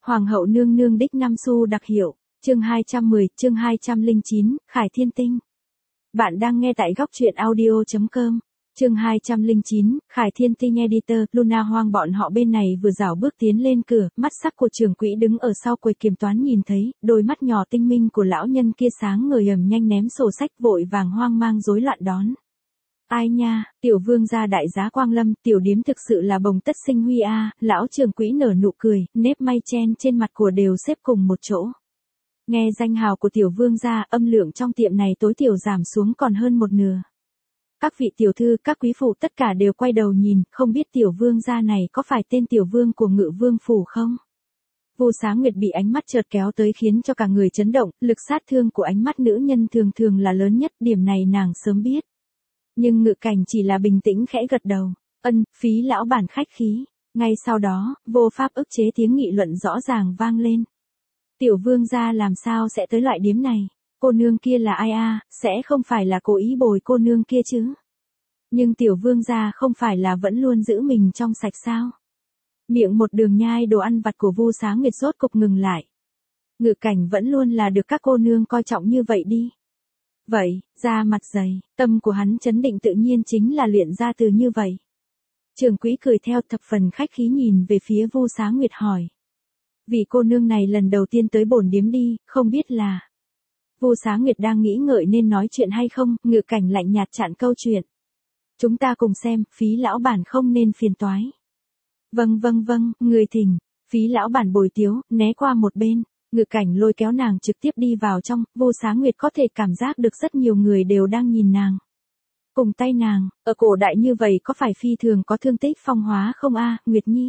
Hoàng hậu nương nương đích năm xu đặc hiệu, chương 210, chương 209, Khải Thiên Tinh. Bạn đang nghe tại góc truyện audio.com. Chương 209, Khải Thiên Tinh editor, Luna Hoang bọn họ bên này vừa rảo bước tiến lên cửa, mắt sắc của trưởng quỹ đứng ở sau quầy kiểm toán nhìn thấy, đôi mắt nhỏ tinh minh của lão nhân kia sáng ngời nhanh ném sổ sách vội vàng hoang mang rối loạn đón. Ai nha, tiểu vương gia đại giá Quang Lâm, tiểu điếm thực sự là bồng tất sinh huy a, lão trưởng quỹ nở nụ cười, nếp may chen trên mặt của đều xếp cùng một chỗ. Nghe danh hào của tiểu vương gia, âm lượng trong tiệm này tối thiểu giảm xuống còn hơn một nửa. Các vị tiểu thư, các quý phụ tất cả đều quay đầu nhìn, không biết tiểu vương gia này có phải tên tiểu vương của Ngự Vương phủ không? Vu Sáng Nguyệt bị ánh mắt chợt kéo tới khiến cho cả người chấn động, lực sát thương của ánh mắt nữ nhân thường thường là lớn nhất, điểm này nàng sớm biết. Nhưng Ngự Cảnh chỉ là bình tĩnh khẽ gật đầu, phí lão bản khách khí. Ngay sau đó, vô pháp ức chế tiếng nghị luận rõ ràng vang lên. Tiểu vương gia làm sao sẽ tới loại điếm này? Cô nương kia là ai a? Sẽ không phải là cố ý bồi cô nương kia chứ? Nhưng tiểu vương gia không phải là vẫn luôn giữ mình trong sạch sao? Miệng một đường nhai đồ ăn vặt của Vu Sáng Nguyệt rốt cục ngừng lại. Ngự Cảnh vẫn luôn là được các cô nương coi trọng như vậy đi. Vậy, da mặt dày, tâm của hắn chấn định tự nhiên chính là luyện ra từ như vậy. Trưởng quỹ cười theo thập phần khách khí nhìn về phía Vu Sáng Nguyệt hỏi. Vì cô nương này lần đầu tiên tới bổn điếm đi, không biết là... Vu Sáng Nguyệt đang nghĩ ngợi nên nói chuyện hay không, Ngự Cảnh lạnh nhạt chặn câu chuyện. Chúng ta cùng xem, phí lão bản không nên phiền toái. Vâng, người thỉnh, phí lão bản bồi tiếu, né qua một bên. Ngự Cảnh lôi kéo nàng trực tiếp đi vào trong, Vu Sáng Nguyệt có thể cảm giác được rất nhiều người đều đang nhìn nàng. Cùng tay nàng, ở cổ đại như vậy có phải phi thường có thương tích phong hóa không a, Nguyệt Nhi?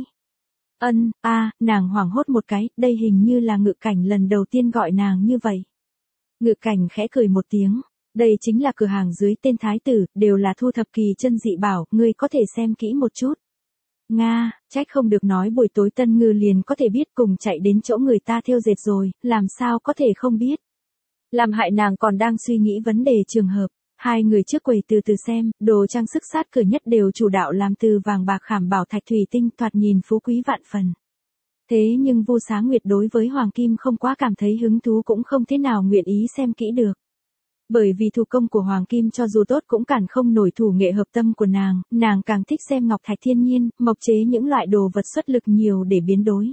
Nàng hoảng hốt một cái, đây hình như là Ngự Cảnh lần đầu tiên gọi nàng như vậy. Ngự Cảnh khẽ cười một tiếng, đây chính là cửa hàng dưới tên Thái Tử, đều là thu thập kỳ chân dị bảo, ngươi có thể xem kỹ một chút. Nga, trách không được nói buổi tối Tân Ngư liền có thể biết cùng chạy đến chỗ người ta thêu dệt rồi, làm sao có thể không biết. Làm hại nàng còn đang suy nghĩ vấn đề trường hợp, hai người trước quầy từ từ xem, đồ trang sức sát cửa nhất đều chủ đạo làm từ vàng bạc khảm bảo thạch thủy tinh thoạt nhìn phú quý vạn phần. Thế nhưng Vu Sáng Nguyệt đối với hoàng kim không quá cảm thấy hứng thú cũng không thế nào nguyện ý xem kỹ được. Bởi vì thủ công của hoàng kim cho dù tốt cũng cản không nổi thủ nghệ hợp tâm của nàng càng thích xem ngọc thạch thiên nhiên, mộc chế những loại đồ vật xuất lực nhiều để biến đối.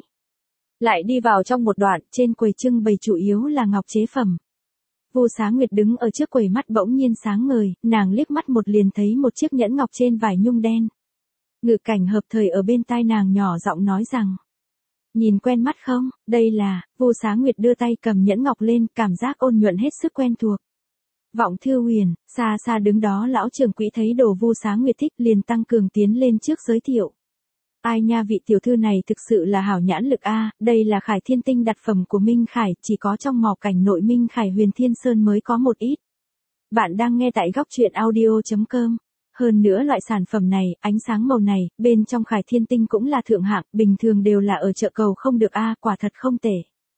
Lại đi vào trong một đoạn, trên quầy trưng bày chủ yếu là ngọc chế phẩm. Vu Sáng Nguyệt đứng ở trước quầy mắt bỗng nhiên sáng ngời, nàng liếc mắt một liền thấy một chiếc nhẫn ngọc trên vải nhung đen. Ngự Cảnh hợp thời ở bên tai nàng nhỏ giọng nói rằng. Nhìn quen mắt không, đây là, Vu Sáng Nguyệt đưa tay cầm nhẫn ngọc lên, cảm giác ôn nhuận hết sức quen thuộc. Vọng Thư Huyền, xa xa đứng đó lão trưởng quỹ thấy đồ Vu Sáng Nguyệt thích liền tăng cường tiến lên trước giới thiệu. Ai nha, vị tiểu thư này thực sự là hảo nhãn lực a, đây là Khải Thiên Tinh đặc phẩm của Minh Khải, chỉ có trong mỏ cảnh nội Minh Khải Huyền Thiên Sơn mới có một ít. Bạn đang nghe tại góc truyện audio.com. Hơn nữa loại sản phẩm này, ánh sáng màu này, bên trong Khải Thiên Tinh cũng là thượng hạng, bình thường đều là ở chợ cầu không được a, quả thật không tệ.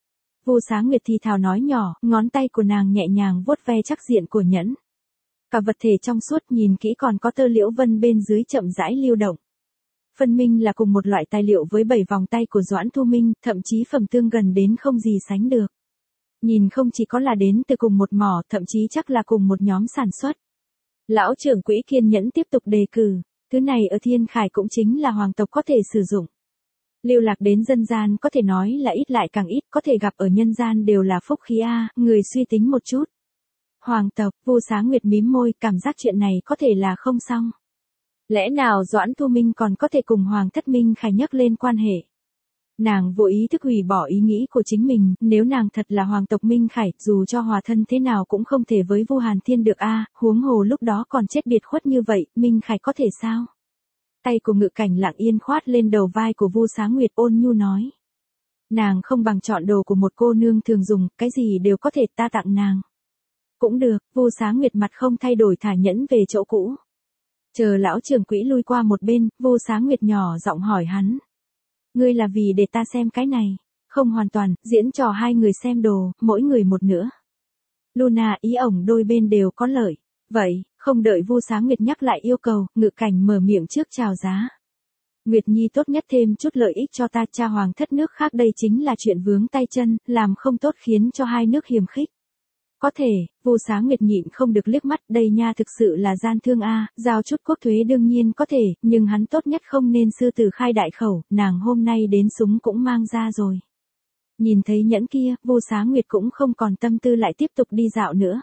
Vu Sáng Nguyệt thì thào nói nhỏ, ngón tay của nàng nhẹ nhàng vuốt ve chắc diện của nhẫn. Cả vật thể trong suốt nhìn kỹ còn có tơ liễu vân bên dưới chậm rãi lưu động. Phân minh là cùng một loại tài liệu với 7 vòng tay của Doãn Thu Minh, thậm chí phẩm tương gần đến không gì sánh được. Nhìn không chỉ có là đến từ cùng một mỏ, thậm chí chắc là cùng một nhóm sản xuất. Lão trưởng quỹ kiên nhẫn tiếp tục đề cử, thứ này ở Thiên Khải cũng chính là hoàng tộc có thể sử dụng. Lưu lạc đến dân gian có thể nói là ít lại càng ít, có thể gặp ở nhân gian đều là phúc khí a, người suy tính một chút. Hoàng tộc, Vu Sáng Nguyệt mím môi, cảm giác chuyện này có thể là không xong. Lẽ nào Doãn Thu Minh còn có thể cùng Hoàng thất Minh Khải nhắc lên quan hệ? Nàng vô ý thức hủy bỏ ý nghĩ của chính mình, nếu nàng thật là hoàng tộc Minh Khải, dù cho hòa thân thế nào cũng không thể với Vu Hàn Thiên được a, huống hồ lúc đó còn chết biệt khuất như vậy, Minh Khải có thể sao? Tay của Ngự Cảnh lặng yên khoát lên đầu vai của Vu Sáng Nguyệt ôn nhu nói. Nàng không bằng chọn đồ của một cô nương thường dùng, cái gì đều có thể ta tặng nàng. Cũng được, Vu Sáng Nguyệt mặt không thay đổi thả nhẫn về chỗ cũ. Chờ lão trưởng quỹ lui qua một bên, Vu Sáng Nguyệt nhỏ giọng hỏi hắn. Ngươi là vì để ta xem cái này, không hoàn toàn, diễn trò hai người xem đồ, mỗi người một nửa. Luna ý ổng đôi bên đều có lợi. Vậy, không đợi Vu Sáng Nguyệt nhắc lại yêu cầu, Ngự Cảnh mở miệng trước chào giá. Nguyệt Nhi tốt nhất thêm chút lợi ích cho ta, cha hoàng thất nước khác đây chính là chuyện vướng tay chân, làm không tốt khiến cho hai nước hiềm khích. Có thể, Vu Xá Nguyệt nhịn không được liếc mắt, đây nha thực sự là gian thương a, giao chút quốc thuế đương nhiên có thể, nhưng hắn tốt nhất không nên sư tử khai đại khẩu, nàng hôm nay đến súng cũng mang ra rồi. Nhìn thấy nhẫn kia, Vu Xá Nguyệt cũng không còn tâm tư lại tiếp tục đi dạo nữa.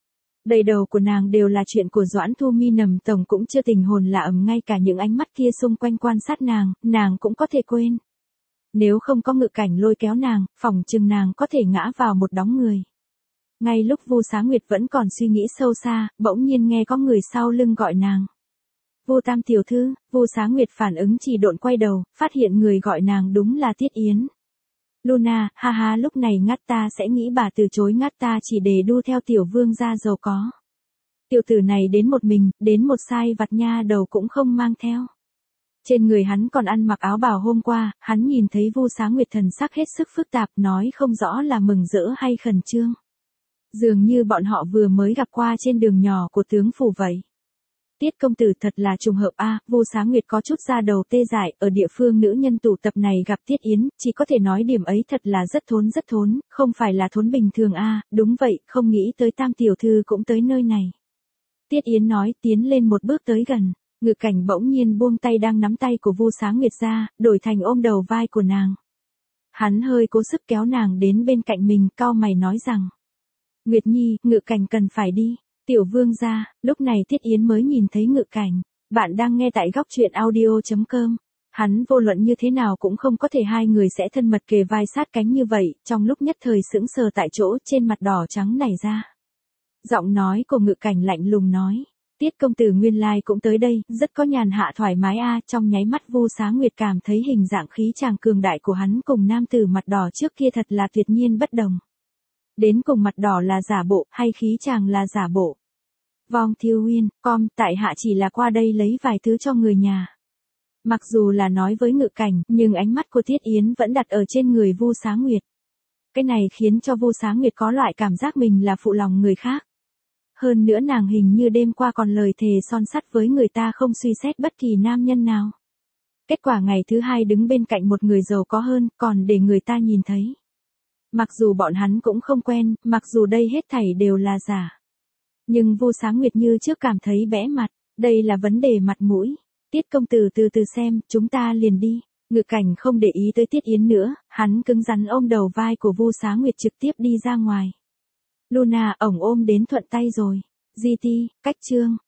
Đầy đầu của nàng đều là chuyện của Doãn Thu Mi, nằm tổng cũng chưa tình hồn lạ ầm, ngay cả những ánh mắt kia xung quanh quan sát nàng cũng có thể quên. Nếu không có Ngự Cảnh lôi kéo nàng, phỏng chừng nàng có thể ngã vào một đống người. Ngay lúc Vu Xá Nguyệt vẫn còn suy nghĩ sâu xa, bỗng nhiên nghe có người sau lưng gọi nàng. Vu Tam tiểu thư. Vu Xá Nguyệt phản ứng chỉ độn quay đầu, phát hiện người gọi nàng đúng là Tiết Yến. Luna, ha ha, lúc này ngắt ta sẽ nghĩ bà từ chối ngắt ta chỉ để đu theo tiểu vương gia giàu có. Tiểu tử này đến một mình, đến một sai vặt nha đầu cũng không mang theo. Trên người hắn còn ăn mặc áo bào hôm qua, hắn nhìn thấy Vu Xá Nguyệt thần sắc hết sức phức tạp, nói không rõ là mừng rỡ hay khẩn trương. Dường như bọn họ vừa mới gặp qua trên đường nhỏ của tướng phủ vậy. Tiết công tử thật là trùng hợp a. Vu Xá Nguyệt có chút da đầu tê dại, ở địa phương nữ nhân tụ tập này gặp Tiết Yến, chỉ có thể nói điểm ấy thật là rất thốn, không phải là thốn bình thường a. Đúng vậy, không nghĩ tới Tam tiểu thư cũng tới nơi này. Tiết Yến nói, tiến lên một bước tới gần. Ngự Cảnh bỗng nhiên buông tay đang nắm tay của Vu Xá Nguyệt ra, đổi thành ôm đầu vai của nàng. Hắn hơi cố sức kéo nàng đến bên cạnh mình, cau mày nói rằng: Nguyệt Nhi, Ngự Cảnh cần phải đi. Tiểu vương gia. Lúc này Tiết Yến mới nhìn thấy Ngự Cảnh. Bạn đang nghe tại góc truyện audio.com. Hắn vô luận như thế nào cũng không có thể hai người sẽ thân mật kề vai sát cánh như vậy, trong lúc nhất thời sững sờ tại chỗ, trên mặt đỏ trắng nảy ra. Giọng nói của Ngự Cảnh lạnh lùng nói: Tiết công tử nguyên lai cũng tới đây, rất có nhàn hạ thoải mái a. Trong nháy mắt Vu Xá Nguyệt cảm thấy hình dạng khí chàng cường đại của hắn cùng nam tử mặt đỏ trước kia thật là tuyệt nhiên bất đồng. Đến cùng mặt đỏ là giả bộ, hay khí chàng là giả bộ? Vong Thiêu Uyên, tại hạ chỉ là qua đây lấy vài thứ cho người nhà. Mặc dù là nói với Ngự Cảnh, nhưng ánh mắt của Tiết Yến vẫn đặt ở trên người Vu Xá Nguyệt. Cái này khiến cho Vu Xá Nguyệt có loại cảm giác mình là phụ lòng người khác. Hơn nữa nàng hình như đêm qua còn lời thề son sắt với người ta không suy xét bất kỳ nam nhân nào. Kết quả ngày thứ hai đứng bên cạnh một người giàu có hơn, còn để người ta nhìn thấy. Mặc dù bọn hắn cũng không quen, mặc dù đây hết thảy đều là giả. Nhưng Vu Xá Nguyệt như trước cảm thấy bẽ mặt, đây là vấn đề mặt mũi. Tiết công tử từ từ xem, chúng ta liền đi. Ngự Cảnh không để ý tới Tiết Yến nữa, hắn cứng rắn ôm đầu vai của Vu Xá Nguyệt trực tiếp đi ra ngoài. Luna, ổng ôm đến thuận tay rồi. GT, cách chương.